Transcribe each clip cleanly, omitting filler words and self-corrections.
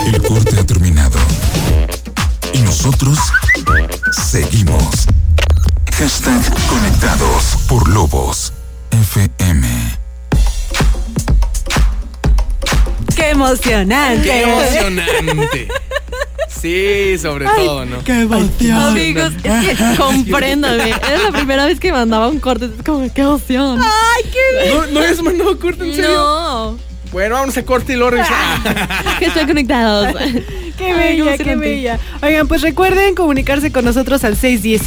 El corte ha terminado. Y nosotros seguimos. Hashtag conectados por Lobos FM. ¡Qué emocionante! ¡Qué emocionante! Sí, sobre todo, ¿no? ¡Qué emoción! Amigos, es que compréndame. Era la primera vez que mandaba un corte. Es como, qué emoción. ¡Ay, qué bien! ¿No has mandado corte, en serio? No. Bueno, vamos a corte y luego regresamos. Que están conectados. ¡Qué bella, qué bella! Oigan, pues recuerden comunicarse con nosotros al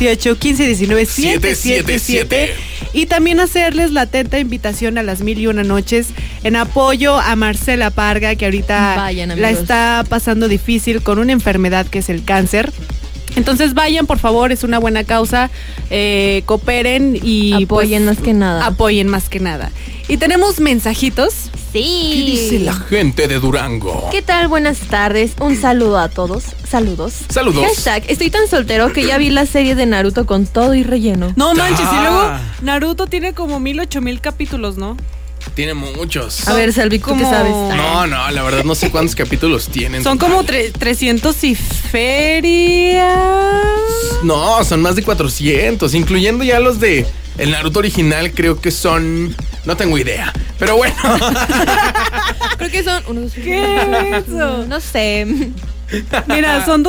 618-1519-777 y también hacerles la atenta invitación a las 1001 noches en apoyo a Marcela Parga, que ahorita Vayan, la amigos. está pasando difícil con una enfermedad que es el cáncer. Entonces vayan, por favor, es una buena causa, cooperen y Apoyen más que nada. Apoyen más que nada. Y tenemos mensajitos. Sí. ¿Qué dice la gente de Durango? ¿Qué tal? Buenas tardes. Un saludo a todos. Saludos. Saludos. Hashtag, estoy tan soltero que ya vi la serie de Naruto con todo y relleno. No manches, y luego Ah. Naruto tiene como 1000-8000 capítulos, ¿no? Tiene muchos. A ver, Salvi, ¿tú qué como- sabes? No, la verdad no sé cuántos capítulos tienen. Son como 300 y feria. No, son más de 400, incluyendo ya los de el Naruto original, creo que son... No tengo idea, pero bueno. Creo que son unos... ¿Qué es eso? No sé. Mira, son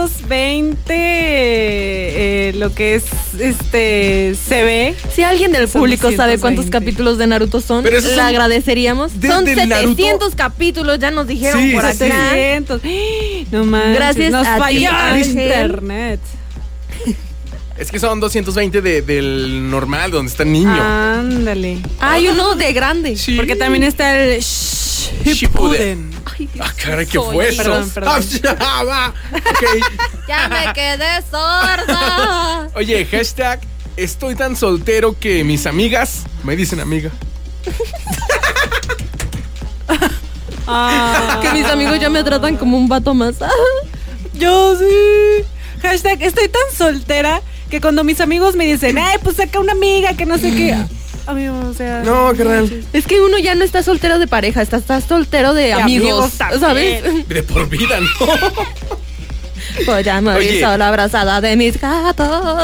220 lo que es CB. Si alguien del Son público sabe 220. cuántos capítulos de Naruto son, Pero esos le son agradeceríamos. desde Son el 700 Naruto. capítulos, ya nos dijeron Sí, por sí, acá. 300. No manches, Gracias nos a ti, falló el Ángel. internet. Es que son 220 del normal, donde está el niño. Ándale. Hay uno de grande. Sí. Porque también está el Shippuden. Shippuden. Ay, Dios, Caray, ¿qué soy. fue eso? Perdón, perdón. Ok. Ya me quedé sorda. Oye, hashtag, estoy tan soltero que mis amigas me dicen amiga. Ah. Que mis amigos ya me tratan como un vato más. Yo sí. Hashtag, estoy tan soltera que cuando mis amigos me dicen, ay, pues saca una amiga que no sé qué. Amigo, o sea. No, carnal. Es que uno ya no está soltero de pareja, está soltero de amigos, amigos ¿sabes? también. De por vida, ¿no? Voy a morir Oye. sola abrazada de mis gatos.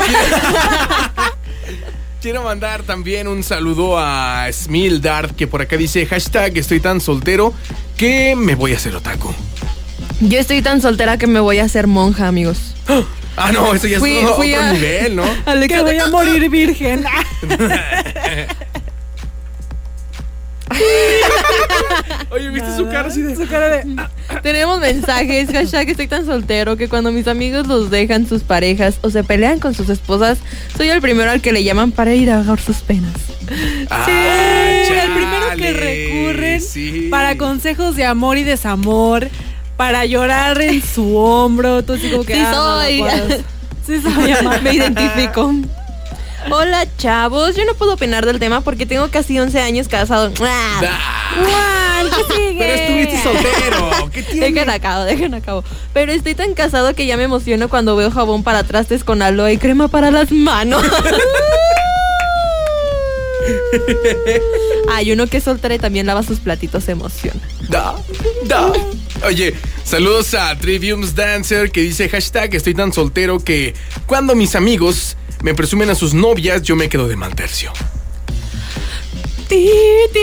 Quiero mandar también un saludo a Smildart, que por acá dice, hashtag, estoy tan soltero que me voy a hacer otaku. Yo estoy tan soltera que me voy a hacer monja, amigos. Ah, no, eso ya es Fui otro a- nivel, ¿no? Que voy a morir virgen. Oye, ¿viste su cara así de...? Su cara de. Tenemos mensajes, hashtag estoy tan soltero que cuando mis amigos los dejan sus parejas o se pelean con sus esposas, soy el primero al que le llaman para ir a ahogar sus penas. Ah, Sí, el primero que chale, recurren sí. para consejos de amor y desamor, para llorar en su hombro. Tú así como que. Sí no soy. puedo. Sí soy, amor. Me identifico. Hola, chavos. Yo no puedo opinar del tema porque tengo casi 11 años casado. Ah, Juan, ¿qué sigue? pero estuviste soltero. ¿Qué tiene? Dejen acabo. Pero estoy tan casado que ya me emociono cuando veo jabón para trastes con aloe y crema para las manos. Hay uno que es soltero y también lava sus platitos, se emociona. Da. Oye, saludos a Trivium's Dancer, que dice, hashtag, estoy tan soltero que cuando mis amigos me presumen a sus novias, yo me quedo de mal tercio. Sí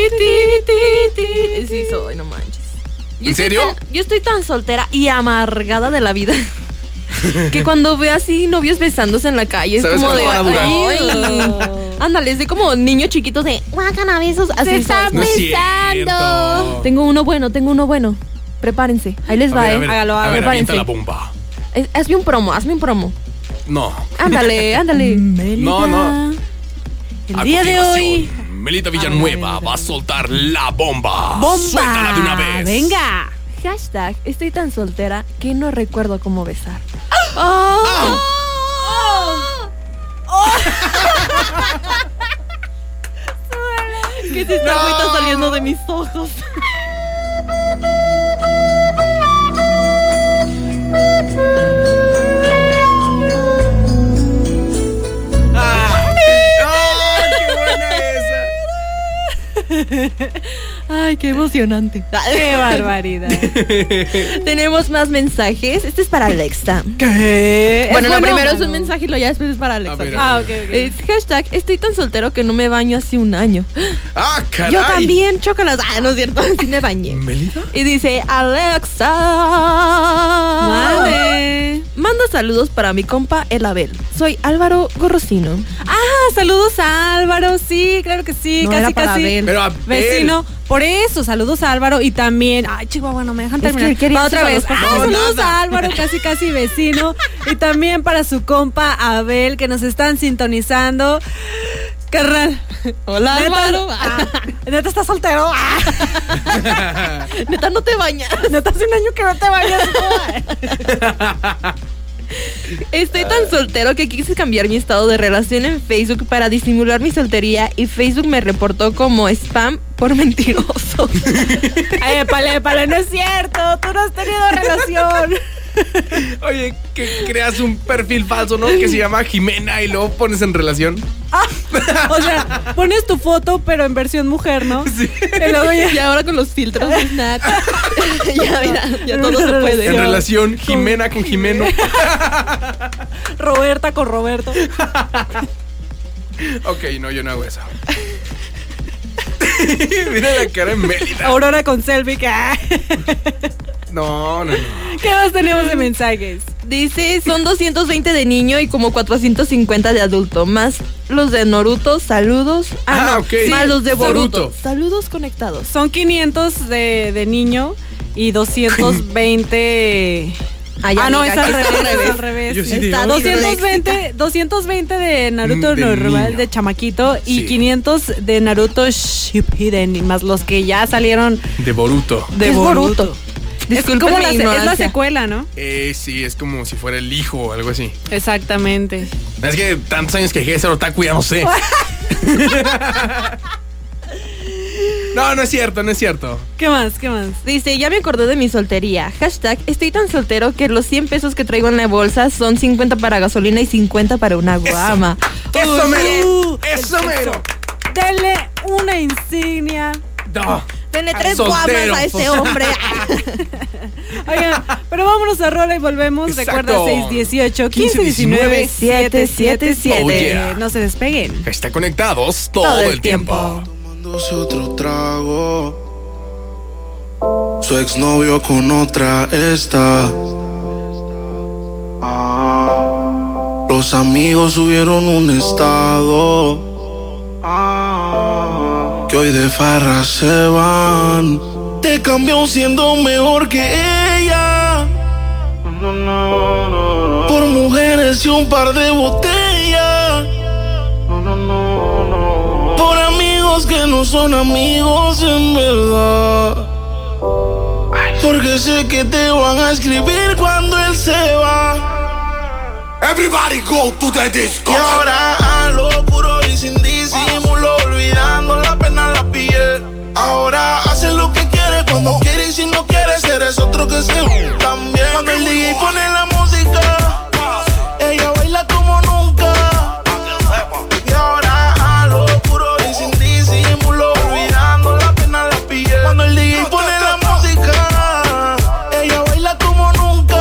soy, no manches. ¿En serio? Yo estoy tan soltera y amargada de la vida que cuando veo así novios besándose en la calle es ¿Sabes como de cuánto van a durar? ay. Ándale, soy como niño chiquito de guácana besos, así Se está soy. No es besando. cierto. Tengo uno bueno. Prepárense. Ahí les va, A ver, Hágalo, a ver, prepárense. avienta la bomba. Hazme un promo. No. Ándale. No. El A día de hoy. continuación, Melita Villanueva va a soltar la bomba. ¡Bomba! Suéltala de una vez. ¡Venga! Hashtag, estoy tan soltera que no recuerdo cómo besar. Que se está agüita saliendo de mis ojos. ¡Ah! ¡Qué buena esa! Ay, Ay, qué emocionante. ¡Qué barbaridad! Tenemos más mensajes. Este es para Alexa. ¿Qué? Bueno, lo primero es mano? un mensaje y lo ya después es para Alexa. A ver, ¿ok? Ah, ok. Es hashtag, estoy tan soltero que no me baño hace un año. ¡Ah, caray! Yo también, chócalas. Ah, no es cierto, sí me bañé. ¿Melida? Y dice, Alexa. Vale. Manda saludos para mi compa El Abel. Soy Álvaro Gorrocino. Ah, saludos a Álvaro. Sí, claro que sí. No, casi, era para casi. Abel. Pero a Vecino. Por eso, saludos a Álvaro y también. Ay, Chihuahua, no me dejan Es terminar. que quería Va otra hacer vez. saludos, Ah, no, saludos nada. a Álvaro, casi, casi vecino. Y también para su compa Abel, que nos están sintonizando. Carnal. Hola, ¿Neta? Álvaro. ¿Neta estás soltero? Neta, no te bañas. ¿Neta hace un año que no te vayas? Estoy tan soltero que quise cambiar mi estado de relación en Facebook para disimular mi soltería y Facebook me reportó como spam por mentiroso. Ay, épale, no es cierto. Tú no has tenido relación. Oye, que creas un perfil falso, ¿no? Que se llama Jimena y luego pones en relación. O sea, pones tu foto, pero en versión mujer, ¿no? Sí. Y luego ya. Y ahora con los filtros de Snap. ya, mira, ya todo se En puede. relación, Jimena con Jimeno. Roberta con Roberto. Ok, no, yo no hago eso. Mira la cara en Mélida. Aurora con Selvig. No. ¿Qué más tenemos de mensajes? Dice, son 220 de niño y como 450 de adulto. Más los de Naruto, saludos. Ah, ok. Más los de Boruto. Boruto. Saludos conectados. Son 500 de niño y 220... no, es al revés. Yo sí Está digo, 220 de Naruto De normal, niño. de chamaquito, y Sí. 500 de Naruto Shippuden, y más los que ya salieron De Boruto. de Es Boruto. Boruto. Es Disculpen como mi es la ignorancia. secuela, ¿no? Sí, es como si fuera el hijo o algo así. Exactamente. Es que tantos años que dejé de ser otaku, ya no sé. No es cierto. ¿Qué más? Dice, ya me acordé de mi soltería. Hashtag, estoy tan soltero que los 100 pesos que traigo en la bolsa son 50 para gasolina y 50 para una guama. ¡Eso mero! Eso. ¡Eso mero! Denle una insignia. No. Denle 3 Soltero. guamas a este hombre. Oigan, pero vámonos a rola y volvemos. Exacto. Recuerda 618-1519-777. Oh, yeah. No se despeguen. Está conectados todo el tiempo. Tomándose otro trago. Su exnovio con otra está. Los amigos subieron un estado. Que hoy de farra se van. Te cambió siendo mejor que ella. Por mujeres y un par de botellas. Por amigos que no son amigos en verdad. Porque sé que te van a escribir cuando él se va. Everybody go to the disco. Y ahora a lo puro y sin disimulo, olvidando la pena en la piel. Ahora hace lo que quiere cuando quiere y si no quieres eres otro que se también. Cuando el DJ pone la música, ella baila como nunca. Y ahora a lo puro y sin disimulo, olvidando la pena en la piel. Cuando el DJ pone la música, ella baila como nunca.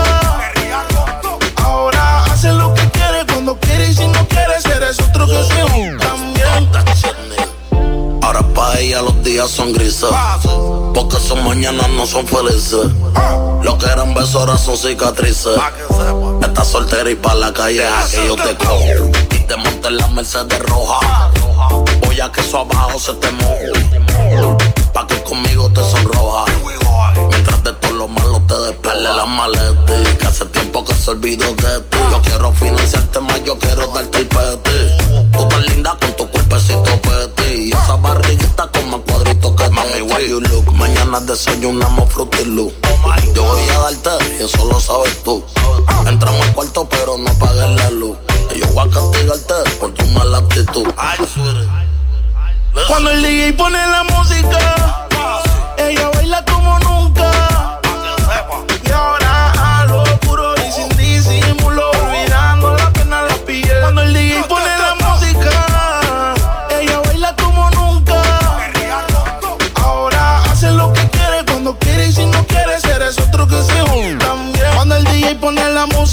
Ahora hace lo que quiere cuando quiere y si no quieres eres otro que se también. Ahora pa' ella los días son grises, porque sus mañanas no son felices. Lo que eran besos ahora son cicatrices. Estás soltera y pa' la calle que yo te cojo y te monto en la Mercedes roja. Voy a que eso abajo se te moje, pa' que conmigo te sonroja. Mientras de todo lo malo te despele la maleta. Que hace tiempo que se olvidó de ti. Yo quiero financiarte más, yo quiero darte el peti. Tú tan linda con tu cuerpecito peti. Y esa barriguita con más cuadritos que mami, where you look. Mañana desayunamos Fruity Loop. Yo voy a darte y eso lo sabes tú. Entramos al cuarto pero no apagues la luz. Y yo voy a castigarte por tu mala actitud. Ay, sweetie. Cuando el DJ pone la música, ella baila como nunca. Y ahora a lo puro y sin disimulo, olvidando la pena en la piel. Cuando el DJ pone la música, ella baila como nunca. Ahora hace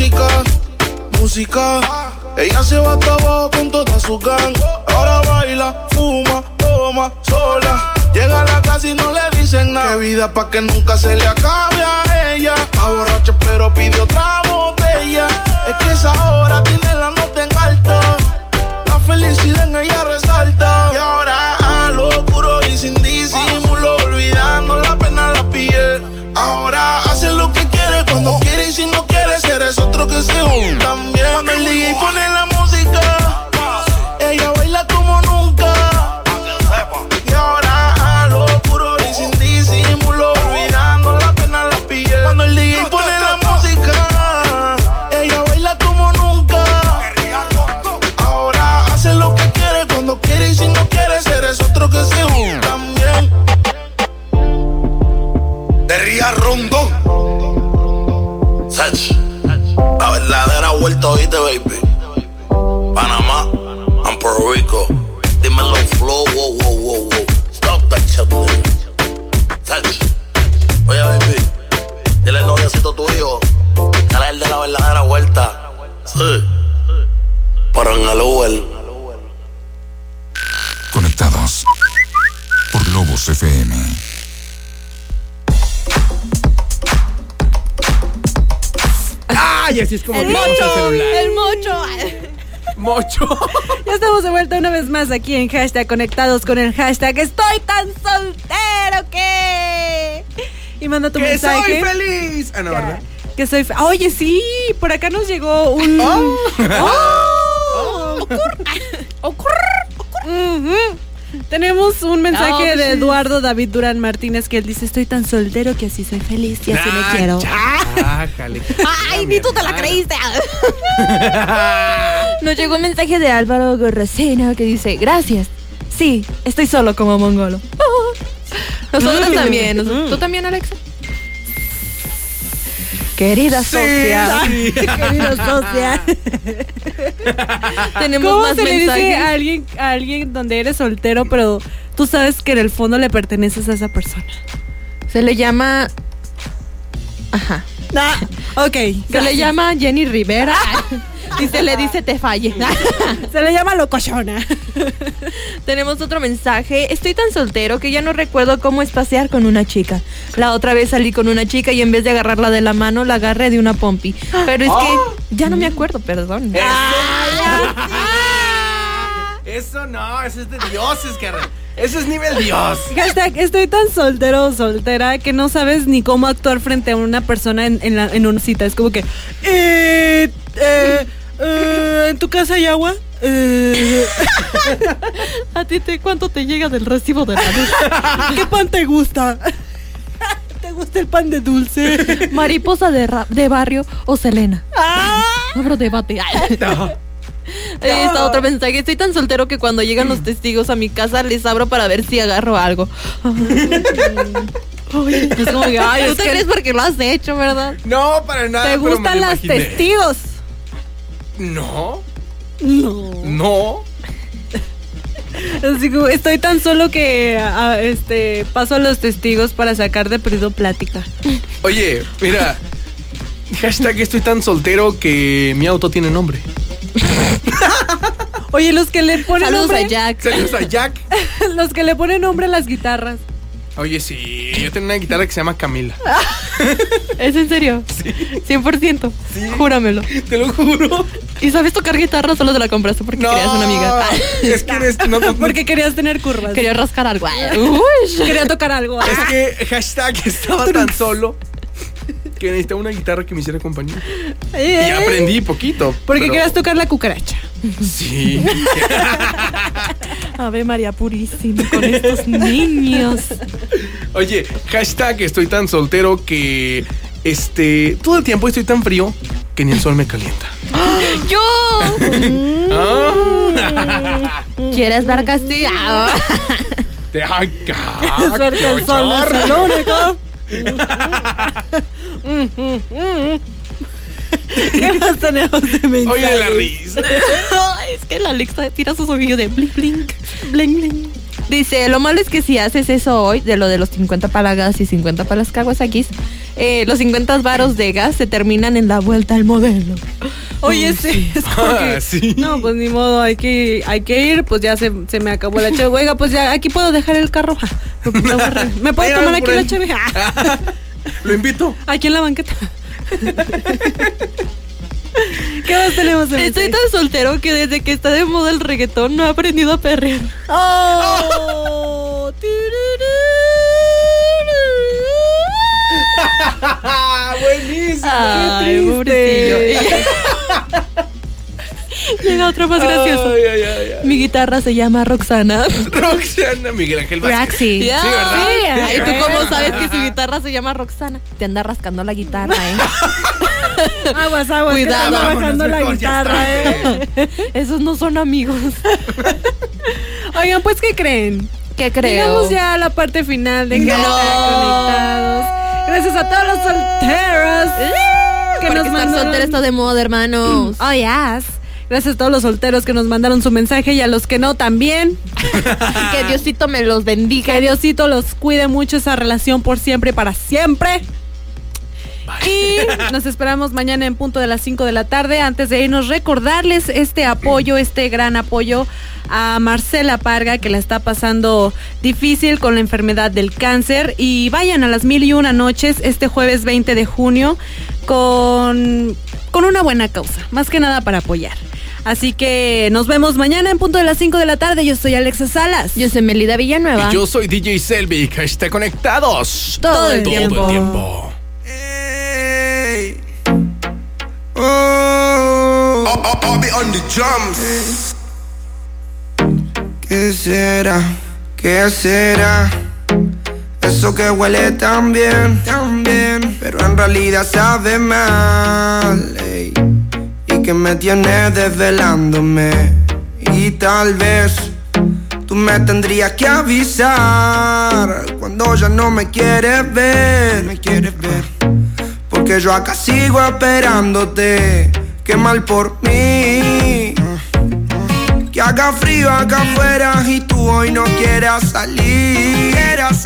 música. Ella se va hasta abajo con toda su gang. Ahora baila, fuma, toma, sola. Llega a la casa y no le dicen nada. Qué vida pa' que nunca se le acabe a ella. Está borracha pero pide otra botella. Es que esa hora tiene la nota en alto. La felicidad en ella resalta. Y ahora a lo puro y sin disimulo, olvidando la pena la piel. Ahora hace lo que quiere, cuando quiere y si no quiere, si eres otro que se une también. Cuando el DJ pone la música, ella baila como nunca. Y ahora a lo puro y sin disimulo, olvidando la pena la piel. Cuando el DJ pone la música, ella baila como nunca. Ahora hace lo que quiere, cuando quiere y si no quiere, si eres otro que se une también. De Ría Rondón, Sech, la verdadera vuelta, oíste, baby. Panamá, and Puerto Rico. Dímelo, flow, wow, wow, wow, wow. Stop that shit, baby. Sech, oye, baby, dile al noviocito tuyo, que él es el de la verdadera vuelta. Sí, pero en el Uber. Conectados por Lobos FM. ¡Ay, así es como pincha el celular! El mocho. ¡Mocho! Ya estamos de vuelta una vez más aquí en Hashtag Conectados con el hashtag Estoy tan soltero que... Y manda tu ¡Que mensaje. soy feliz! Ah, no, ¿verdad? Que soy Oye, sí, por acá nos llegó un... Ujú. Tenemos un mensaje de Eduardo David Durán Martínez que él dice: estoy tan soltero que así soy feliz y así me quiero. Chájale. Ay, ni tú te la creíste. Nos llegó un mensaje de Álvaro Gorracena que dice: gracias. Sí, estoy solo como mongolo. Nosotros también. ¿Tú también, Alexa? Querida socia. Sí. Querido socia. Tenemos ¿Cómo más se le mensajes. dice a alguien donde eres soltero, pero tú sabes que en el fondo le perteneces a esa persona? Se le llama... Ajá. Ok. Se le llama Jenny Rivera. Y se le dice te falle. Se le llama locochona. Tenemos otro mensaje. Estoy tan soltero que ya no recuerdo cómo es pasear con una chica. La otra vez salí con una chica y en vez de agarrarla de la mano, la agarré de una pompi. Pero es que ya no me acuerdo, perdón. Eso no, eso es de dioses, carnal. Eso es nivel Dios. Hashtag estoy tan soltero o soltera que no sabes ni cómo actuar frente a una persona en una cita. Es como que... ¿en tu casa hay agua? ¿A ti cuánto te llega del recibo de la luz? ¿Qué pan te gusta? ¿Te gusta el pan de dulce? ¿Mariposa de barrio o Selena? Abro debate. Está otro mensaje. Estoy tan soltero que cuando llegan los testigos a mi casa les abro para ver si agarro algo. Es como que, ay, ¿Tú es te que crees porque lo has hecho, verdad? No, para nada. te pero me gustan lo las imaginé. testigos. No, No. no. Así como, estoy tan solo que paso a los testigos para sacar de perdido plática. Oye, mira. Hashtag estoy tan soltero que mi auto tiene nombre. Oye, los que le ponen Saludos nombre, a Jack. Saludos a Jack. los que le ponen nombre a las guitarras. Oye, sí, yo tengo una guitarra que se llama Camila. ¿Es en serio? Sí. 100%. Sí. Júramelo. Te lo juro. ¿Y sabes tocar guitarra o solo te la compraste porque querías una amiga? Es que eres... No, Porque querías tener curvas. Quería rascar algo. Uy. Quería tocar algo. Es que hashtag estaba tan solo que necesitaba una guitarra que me hiciera compañía. Y aprendí poquito. Porque pero- querías tocar la cucaracha. Sí. Ave María Purísima con estos niños. Oye, hashtag estoy tan soltero que todo el tiempo estoy tan frío que ni el sol me calienta. ¡Yo! Ah. ¿Quieres ver castigado? Suerte el sol, no es el único. ¿Qué más tenemos de mensajes? Oye, la risa. Es que la Alexa tira sus ojillos de blink, blink, blink, blink. Dice, lo malo es que si haces eso hoy, de lo de los 50 para la gas y 50 para las Kawasaki's, los 50 varos de gas se terminan en la vuelta al modelo. Oye, sí, es como que, sí. no, pues ni modo, hay que ir, pues ya se me acabó la cheve. Oiga, pues ya aquí puedo dejar el carro. ¿Me puedo tomar aquí la cheve? Lo invito. Aquí en la banqueta. ¿Qué más tenemos? Estoy tan soltero que desde que está de moda el reggaetón no he aprendido a perrear. ¡Oh! Buenísimo. Ay, pobrecillo. Llega otro más gracioso. Ay. Mi guitarra se llama Roxana. Roxana, Miguel Ángel Vázquez. Roxy. Sí, ¿verdad? ¿Y tú cómo sabes que su guitarra se llama Roxana? Te anda rascando la guitarra, Aguas, Cuidado. que te anda bajando la guitarra, Esos no son amigos. Oigan, pues, ¿qué creen? ¿Qué creo? Llegamos ya a la parte final de Hashtag Conectados. Gracias a todos los solteros que Porque nos estar mandaron. soltera está de moda, hermanos. Oh, yes. Gracias a todos los solteros que nos mandaron su mensaje y a los que no también. Que Diosito me los bendiga. Que Diosito los cuide mucho, esa relación por siempre y para siempre. Y nos esperamos mañana en punto de las 5 de la tarde. Antes de irnos, recordarles este apoyo, este gran apoyo a Marcela Parga, que la está pasando difícil con la enfermedad del cáncer. Y vayan a las 1001 noches este jueves 20 de junio con una buena causa, más que nada para apoyar. Así que nos vemos mañana en punto de las 5 de la tarde. Yo soy Alexa Salas. Yo soy Melida Villanueva. Y yo soy DJ Selby. Hashtag Conectados. Todo el tiempo. Hey. Oh. I'll be on the drums. ¿Qué será? ¿Qué será? Eso que huele tan bien, pero en realidad sabe mal, ey. Y que me tiene desvelándome. Y tal vez tú me tendrías que avisar cuando ya no me quieres ver, porque yo acá sigo esperándote. Qué mal por mí. Que haga frío acá afuera y tú hoy no quieras salir.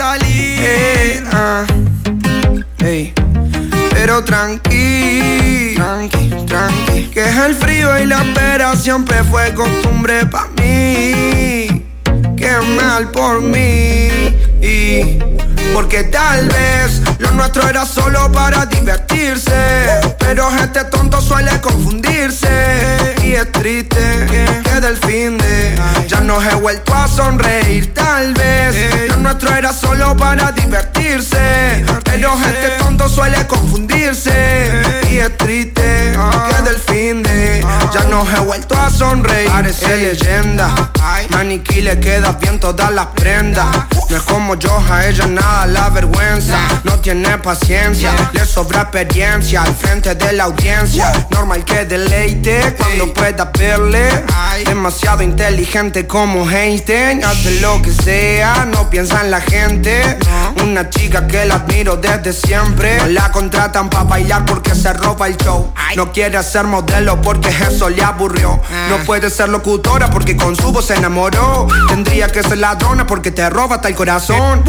Hey. Pero tranqui, que es el frío y la espera siempre fue costumbre pa' mí. Qué mal por mí. Porque tal vez lo nuestro era solo para divertirse, pero este tonto suele confundirse. Y es triste que del fin de ya no he vuelto a sonreír. Tal vez lo nuestro era solo para divertirse, pero este tonto suele confundirse. Y es triste que del fin de ya no he vuelto a sonreír. Parece leyenda, maniquí le queda bien todas las prendas. No es como yo, a ella nada la vergüenza. No tiene paciencia, le sobra experiencia al frente de la audiencia. Normal que deleite cuando pueda verle. Demasiado inteligente como Einstein. Hace lo que sea, no piensa en la gente. Una chica que la admiro desde siempre. No la contratan pa' bailar porque se roba el show. No quiere ser modelo porque eso le aburrió. No puede ser locutora porque con su voz se enamoró. Tendría que ser ladrona porque te roba hasta el corazón.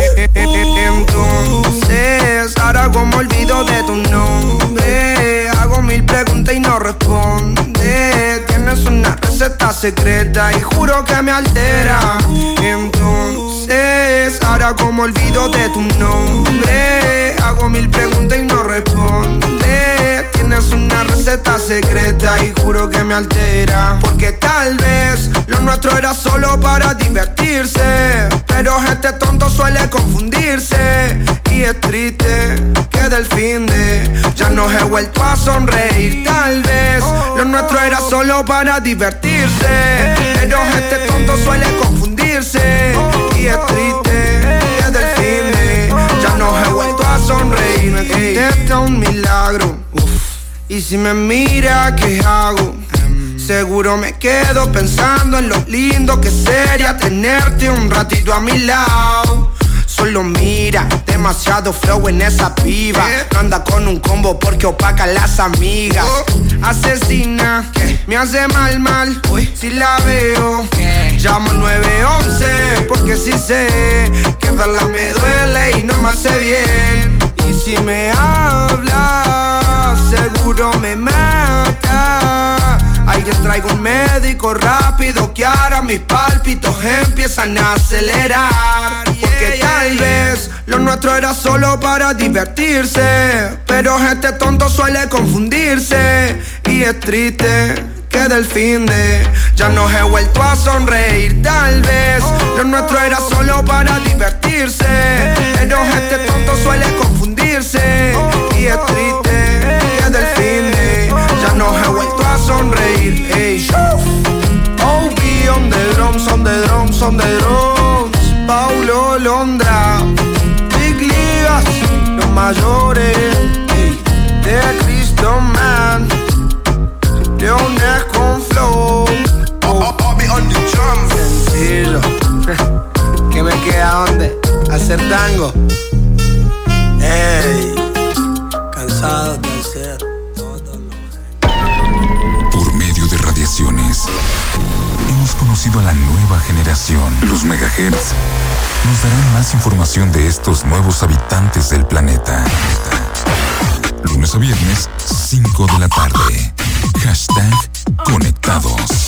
Entonces, ahora como olvido de tu nombre. Hago 1000 preguntas y no responde. Tienes una receta secreta y juro que me altera. Entonces, ahora como olvido de tu nombre. Hago 1000 preguntas y no responde. Tienes una receta secreta y juro que me altera. Porque tal vez lo nuestro era solo para divertirse, pero este tonto suele confundirse. Y es triste que del fin de ya no he vuelto a sonreír. Tal vez lo nuestro era solo para divertirse, pero este tonto suele confundirse. Y es triste que del fin de ya no he vuelto a sonreír. Me contesta un milagro. Y si me mira, ¿qué hago? Seguro me quedo pensando en lo lindo que sería tenerte un ratito a mi lado. Solo mira, demasiado flow en esa piba. No anda con un combo porque opaca a las amigas. Asesina, me hace mal, si la veo. Llamo 911 porque sí sé que verla me duele y no me hace bien. Y si me duro me mata. Alguien traiga un médico rápido que ahora mis pálpitos empiezan a acelerar. Porque tal vez lo nuestro era solo para divertirse, pero este tonto suele confundirse. Y es triste que del fin de ya no he vuelto a sonreír. Tal vez lo nuestro era solo para divertirse, pero este tonto suele confundirse. Y es triste que del fin de ya no he vuelto a sonreír. Ey. OB on the drums, on the drums, on the drums. Paulo Londra, Big Ligas, los mayores. Ey. De Cristo Man, Leones con flow. OB on the drums. Sencillo. ¿Qué me queda dónde? Hacer tango. Ey. Cansado de hacer todo lo... Por medio de radiaciones, hemos conocido a la nueva generación. Los megahertz nos darán más información de estos nuevos habitantes del planeta. Lunes a viernes, 5 de la tarde. Hashtag conectados.